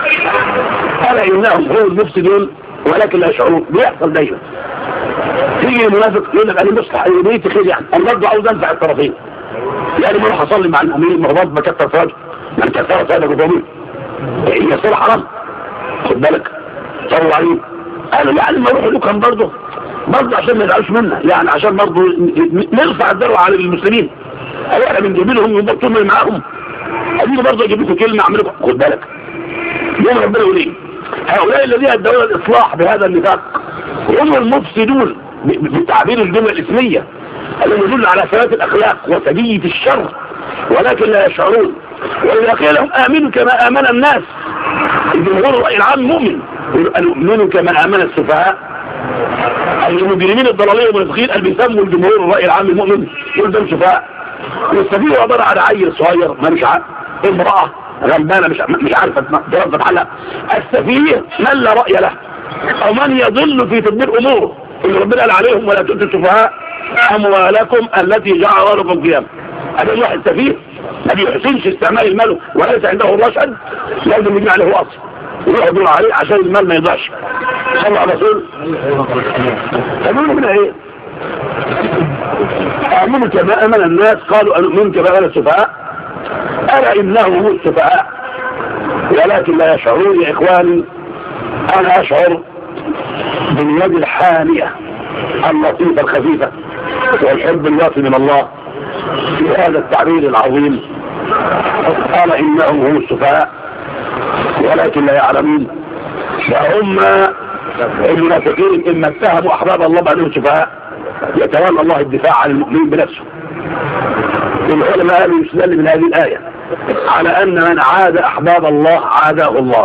الا انهم هم المفسدون ولكن لا يشعرون. بيحصل دايما تيجي المنافق يقول لك انا مصلح نيتي خير يعني انا برضه عاوز انفع الطرفين يعني ما اروح اصلي مع المؤمنين مرات بكتر فاجر ما انت كثرت هذا قدامي هي صلاه حرام خد بالك. صلوا عليه قالوا يعني ما اروح لكم برضه برضه عشان ما يزعلوش منا يعني عشان برضه نرفع الذروه على المسلمين. احنا بنجيب لهم ونبطل معاهم ادينا برضه اجيب لكم كلمه اعمل لكم خد بالك. يوم ربنا يقول ايه هؤلاء الذين ادعوا الاصلاح بهذا النفاق هم المفسدون بالتعبير الجمله الاسميه الذي يدل على ثبات الاخلاق وسجيه الشر ولكن لا يشعرون. واذا قيل لهم امنوا كما امن الناس الجمهور الراي العام مؤمن امنوا كما امن السفهاء. المجرمين الضلاليه والمنافقين اللي بيسموا الجمهور الراي العام المؤمن يقول ده سفهاء. والسفيه عباره عن عيل صغير ما مش عارف امراه غلبانه مش مش عارفه توظف حالها. السفيه من لا راي له او من يضل في تدبير اموره اللي ربنا قال عليهم ولا تؤتوا السفهاء اموالكم التي جعل لكم قياما. هذا الواحد سفيه ما بيحسنش استعمال المال وليس عنده الرشد، لازم يجمع له اصل ويروح يدور عليه عشان المال ما يضيعش. صلى على رسول تقولوا من ايه؟ امنوا كما امن الناس قالوا امنوا كما امن السفهاء الا انهم السفهاء ولكن لا يشعرون. يا اخواني انا اشعر باليد الحانية اللطيفة الخفيفة والحب الوافي من الله في هذا التعبير العظيم. قال انهم هم السفهاء ولكن لا يعلمون. فهم المنافقين اما اتهموا احباب الله بانهم سفهاء يتولى الله الدفاع عن المؤمنين بنفسه. العلماء قالوا يستدل من هذه الآية على أن من عاد أحباب الله عاداه الله.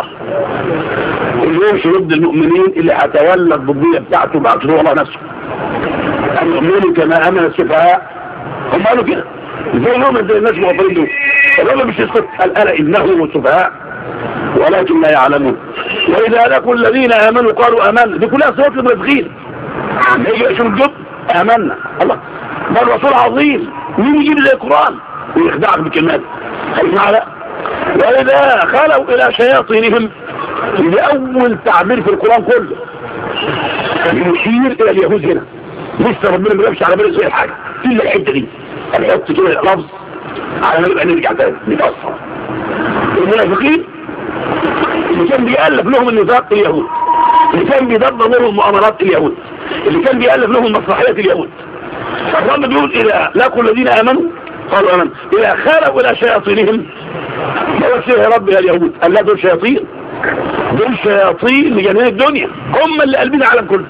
اللي يمشي ضد المؤمنين اللي هتولى الضدية بتاعته بعده الله نفسه. المؤمنين كما أمن السفهاء هم قالوا كده زي يوم زي الناس مغفرين له. فالله مش يسكت قال ألا إنهم السفهاء ولكن لا يعلمون. وإذا لقوا الذين آمنوا قالوا آمنا. دي كلها صفات المنافقين. يجي يشوف الجب آمنا الله ده الرسول عظيم مين يجيب زي القرآن ويخدعك بكلمات. اسمع لا. وإذا خلوا إلى شياطينهم لأول تعبير في القرآن كله يشير إلى اليهود هنا. لسه ربنا ما جابش على بالي زي الحاجة إلا الحتة دي هنحط كده لفظ على ما نبقى نرجع تاني نفسر. المنافقين اللي كان بيألف لهم النفاق اليهود، اللي كان بيدبر لهم المؤامرات اليهود، اللي كان بيألف لهم مسرحيات اليهود. الرب بيقول إذا لقوا الذين آمنوا قالوا آمنوا إذا خلوا إلى شياطينهم. ما هو يا رب يا اليهود قال لا دول شياطين، دول شياطين لجميع الدنيا هم اللي قلبين العالم كله.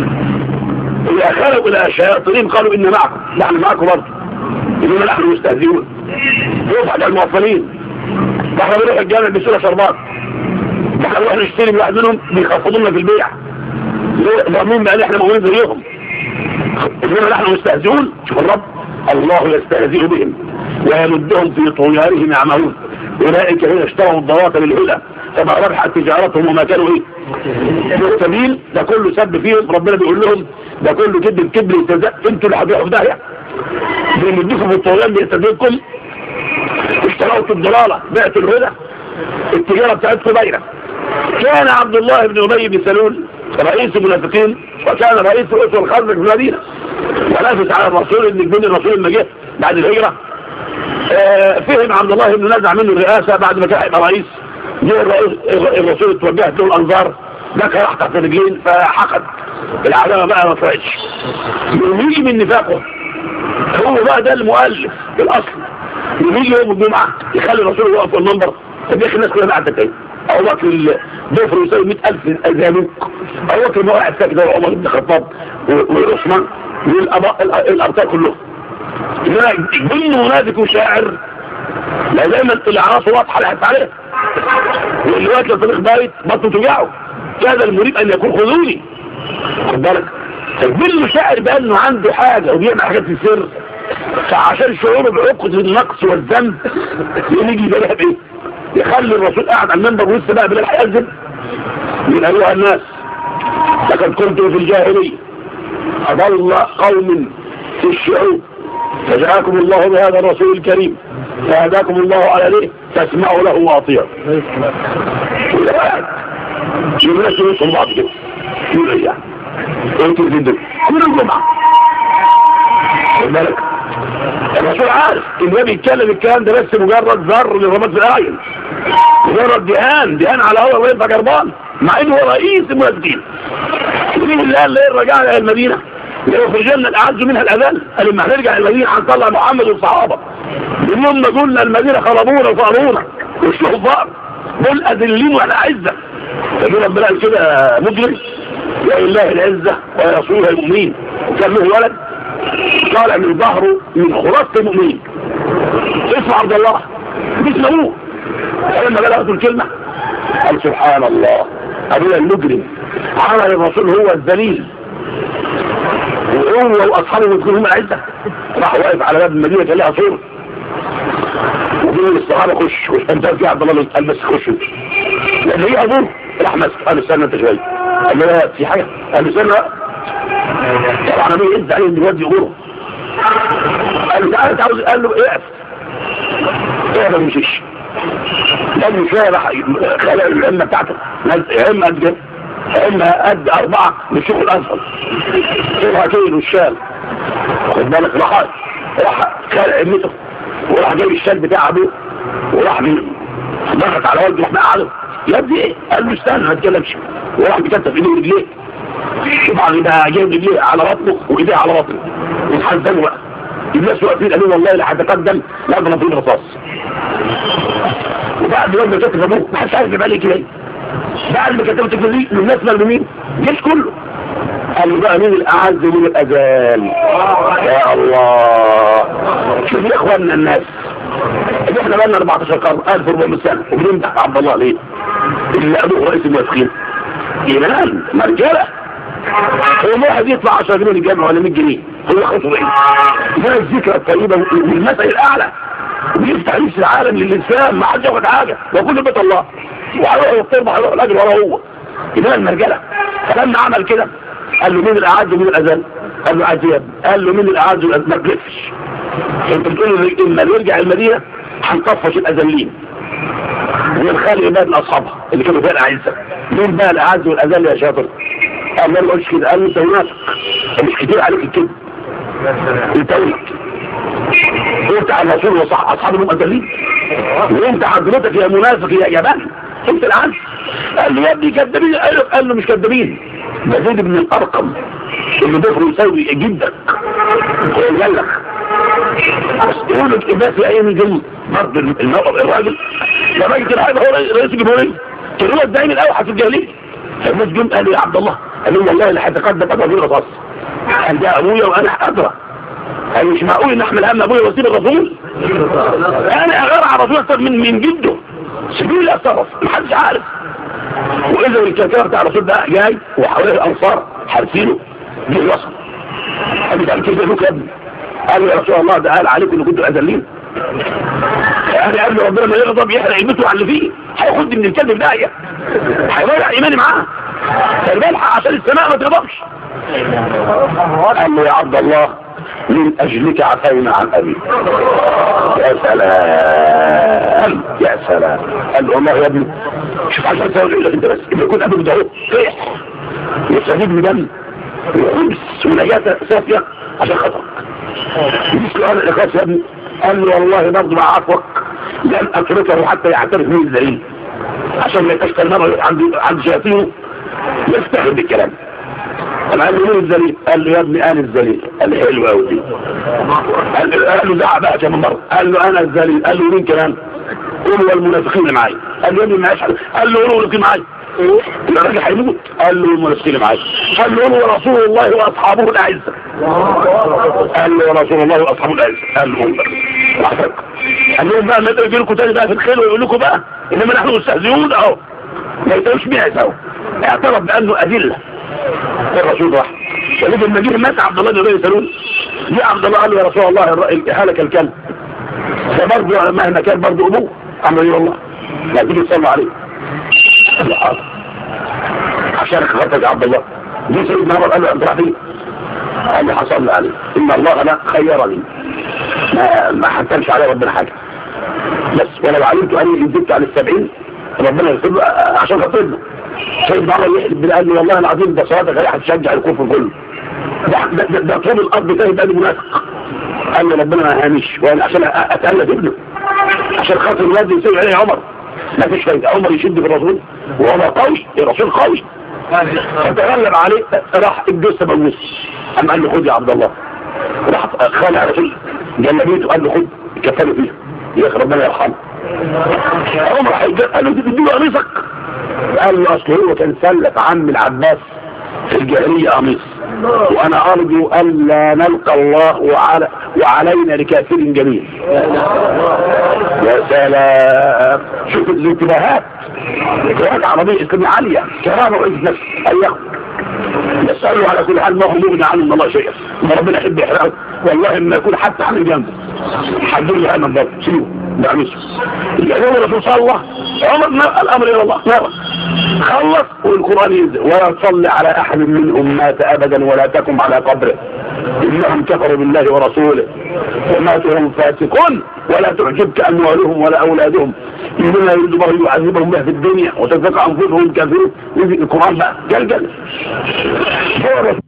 إذا خلوا إلى شياطينهم قالوا إن معكم نحن معكم برضه إننا نحن مستهزئون. يوضح على الموصلين نحن بنروح الجامع بسورة شربات، نحن نروح نشتري من واحد منهم بيخفضونا في البيع ضامنين بأن احنا مؤمنين زيهم. إننا نحن مستهزئون. شوف الرب الله يستهزئ بهم ويمدهم في طغيانهم يعمهون أولئك الذين اشتروا الضوات بالهدى فما ربحت تجارتهم وما كانوا ايه السبيل. ده كله سب فيهم. ربنا بيقول لهم ده كله كذب الكبر يستهزئ. انتوا اللي هتروحوا في داهيه بيمدكم في الطغيان بيستهزئكم. اشتروا الضلاله بعتوا الهدى التجاره بتاعتكم باينه. كان عبد الله بن ابي بن سلول رئيس المنافقين وكان رئيس الاسره الخزرج في المدينه ونافس على الرسول ان يكون الرسول لما جه بعد الهجره. اه فهم عبد الله بن نزع منه الرئاسه بعد ما كان هيبقى رئيس. جه الرسول توجهت له الانظار بكى راح تحت رجلين فحقد العداوه بقى ما طلعتش. يجي من نفاقه هو بقى ده المؤلف في الاصل. يجي يوم الجمعه يخلي الرسول يقف في المنبر طب يا اخي الناس كلها قاعده تاني. أبو بكر الضفر يساوي مئة ألف زانوك. أبو بكر ما واحد ساكت هو عمر بن الخطاب وعثمان والأبطال كلهم. إننا ضمن منافق وشاعر لا دايما اللي عراسه واضحة لحت عليه واللي واكل الطريق بايت بطنه توجعه. كاد المريد أن يكون خذوني. خد بالك ضمن شاعر بأنه عنده حاجة وبيعمل حاجات في السر فعشان شعوره بعقدة النقص والذنب يجي يبالها بإيه؟ يخلي الرسول قاعد على المنبر ولسه بقى بلال هيأذن من أيها الناس لقد كنتم في الجاهلية أضل قوم في الشعوب فجاءكم الله بهذا الرسول الكريم فهداكم الله على ليه تسمعوا له واطيعوا. يقول لك يوصل بعض كده يقول ايه يعني انتوا في الدنيا كل الجمعة. خد بالك الرسول عارف ان ده بيتكلم الكلام ده بس مجرد ذر للرماد في الاعين مجرد دهان دهان على هو وينفع جربان مع انه هو رئيس المنافقين. مين اللي قال ليه رجعنا الى المدينه ليخرجنا الاعز منها الاذل؟ قال لما هنرجع المدينه هنطلع محمد والصحابه منهم قلنا المدينه خربونا وفقرونا مش كفار دول اذلين واحنا عزه. يقول ربنا قال كده مجرم ولله العزه ورسوله المؤمنين وكان له ولد طالع من ظهره من خلاصة المؤمنين اسمه عبد الله اسم ابوه. فلما بلغته الكلمة قال سبحان الله ابونا المجرم عمل الرسول هو الذليل وهو واصحابه يدخلوا هم العزة. راح واقف على باب المدينة كان لها صور وقالوا للصحابة خش خش انت في عبد الله قال بس خش لان هي ابوه راح مسك قال استنى انت شوية قال له في حاجة قال له استنى طبعا ابوه ينزل عليه الواد يقوله. قال له تعالى عاوز، قال له اقف اقف ما تمشيش. لازم شويه راح خلق الامه بتاعته امه قد امه قد اربعه من شغل الاصل شوفها كيلو والشال خد بالك. راح راح خلق امته وراح جايب الشال بتاع ابوه وراح ضغط على والده راح مقعده. يا ابني ايه؟ قال له استنى ما تتكلمش. وراح بيكتف ايديه ورجليه. طبعا يبقى جايب رجليه على بطنه وايديه على بطنه ويتحزنوا بقى. الناس واقفين قالوا والله لا هتقدم لا ده نطيب رصاص. وبعد ما كتب ابوه ما حدش عارف يبقى ليه كده. بعد ما كتبت دي الناس ملمومين الجيش كله. قال له بقى مين الاعز ومين الاذل؟ يا الله. شوف يا اخواننا الناس احنا بقى لنا أربعتاشر قرن ألف وأربعمية سنه وبنمدح عبد الله ليه؟ اللي ابوه رئيس الموافقين ايمان مرجله. هو واحد يدفع عشرة جنيه للجامعه ولا مية جنيه هو خطوه ايه؟ ده الذكرى الطيبه والمثل الاعلى ويفتح نفس العالم للانسان ما حدش ياخد حاجه وكل بيت الله وهيروح يطير هيروح الاجر وراه هو. ايمان المرجله. فلما عمل كده قال له مين الاعز ومين الاذل؟ قال له عايز ايه؟ قال له مين الاعز والاذل؟ ما تلفش. انت بتقول لما نرجع المدينه هنطفش الاذلين ونخلي عباد لاصحابها اللي كانوا فيها الاعزه. مين بقى الاعز والاذل يا شاطر؟ قال له ما تقولش كده. قال له انت منافق مش كتير عليك الكذب. انت قلت قلت على الرسول وصح اصحاب المؤذلين وانت حضرتك يا منافق يا جبان انت الاعز. قال له يا ابني كذابين. قال له مش كذابين ده زيد بن الارقم اللي ضفره يساوي جدا هو قال لك بس يقول لك بس في ايام الجنة برضه الراجل يا راجل كده هو رئيس الجمهوريه كان هو الدايم الاوحش في الجاهليه. فالناس جم قالوا يا عبد الله قال لهم والله اللي هتقدم ابو ابويا رصاص. قال ده ابويا وانا ادرى. قال مش معقول ان احمل هم ابويا واسيب الرسول. انا اغير على الرسول اكتر من من جده. سبيل لي اتصرف محدش عارف. واذا الكافر بتاع الرسول ده جاي وحواليه الانصار حارسينه جه وصل. قال له كيف ابوك يا ابني؟ قال له يا رسول الله ده قال عليكم ان كنتوا اذلين. يعني قبل ربنا ما يغضب يحرق المته على اللي فيه هياخد من الكذب داعيه هيضيع ايماني معاه فالبلحق عشان السماء ما تغضبش. قال له يا عبد الله من اجلك عفينا عن ابي. يا سلام يا سلام. قال له والله يا ابني شوف عشان تقول لك انت بس ان يكون ابوك ده صيح يستجيب من دم وخبز ونياته صافيه عشان خاطرك. مش سؤال الاخلاص يا ابني. قال له والله برضه مع عفوك لن اتركه حتى يعترف من الذليل عشان ما يتشكل مره عند عند شياطينه يستخدم بالكلام. قال له مين الذليل؟ قال له يا ابني انا الذليل. قال له حلو قوي دي. قال له دعا بقى كم مره. قال له انا الذليل. قال له مين كمان؟ قولوا المنافقين اللي معايا. قال له يا ابني معايا. قال له قولوا اللي معايا. الراجل هيموت. قال له المنافقين اللي معايا. قال له قولوا رسول الله واصحابه الاعزه. قال له رسول الله واصحابه الاعزه. قال له قال لهم بقى ما يجي لكم تاني بقى في الخيل ويقول لكم بقى انما نحن مستهزئون اهو ما يتوش بيها سوا. اعترف بانه ادله. الرسول راح ولكن لما جه مات عبد الله بن ابي سلول جه عبد الله قال له يا رسول الله هلك الكلب فبرضه مهما كان برضه ابوه امر الى الله لا تيجي تصلوا عليه. عشان خاطر عبد الله جه سيدنا عمر قال له انت رايح فين؟ قال له هصلي عليه ان الله لا خيرني ما ما حكمش عليه ربنا حاجه بس ولو علمت اني جددت على السبعين ربنا يغفر له عشان خاطرنا. سيدنا عمر يحلف بالله قال له والله العظيم ده صلاتك غير هتشجع الكفر كله. ده ده, ده, ده طول الارض ده يبقى منافق. قال له ربنا ما يهانيش وانا عشان اتألف ابنه عشان خاطر الواد يسوي عليه عمر ما فيش فايده. عمر يشد في الرسول وهو قوي الرسول قوي فتغلب عليه راح الجثه موت. اما قال له خد يا عبد الله راح خالع الرسول جلبيته قال له خد كفاله فيه يا اخي ربنا يرحمه. عمر قال له تديله قميصك. قال له اصل هو كان سلف عم العباس في الجاهليه قميص وانا ارجو الا نلقى الله وعلى وعلينا لكافر جميل. يا سلام شوف الانتباهات انتباهات عربيه اسلاميه عاليه كرامه وعزه نفس اياهم يسألوا على كل حال ما هو مغني عنه من الله شيئا ما ربنا يحب يحرقه والله ما يكون حتى عن جنبه حدوا لي انا برضه سيبه ده عميسه. يعني هو الرسول صلى الله عمر الامر الى الله نار خلص والقرآن ينزل ولا تصلي على أحد منهم مات أبدا ولا تقم على قبره إنهم كفروا بالله ورسوله وماتوا هم فاسقون ولا تعجبك أموالهم ولا أولادهم إنما يريد الله يعذبهم بها في الدنيا وتزكى أنفسهم كافرون. القرآن بقى جلجل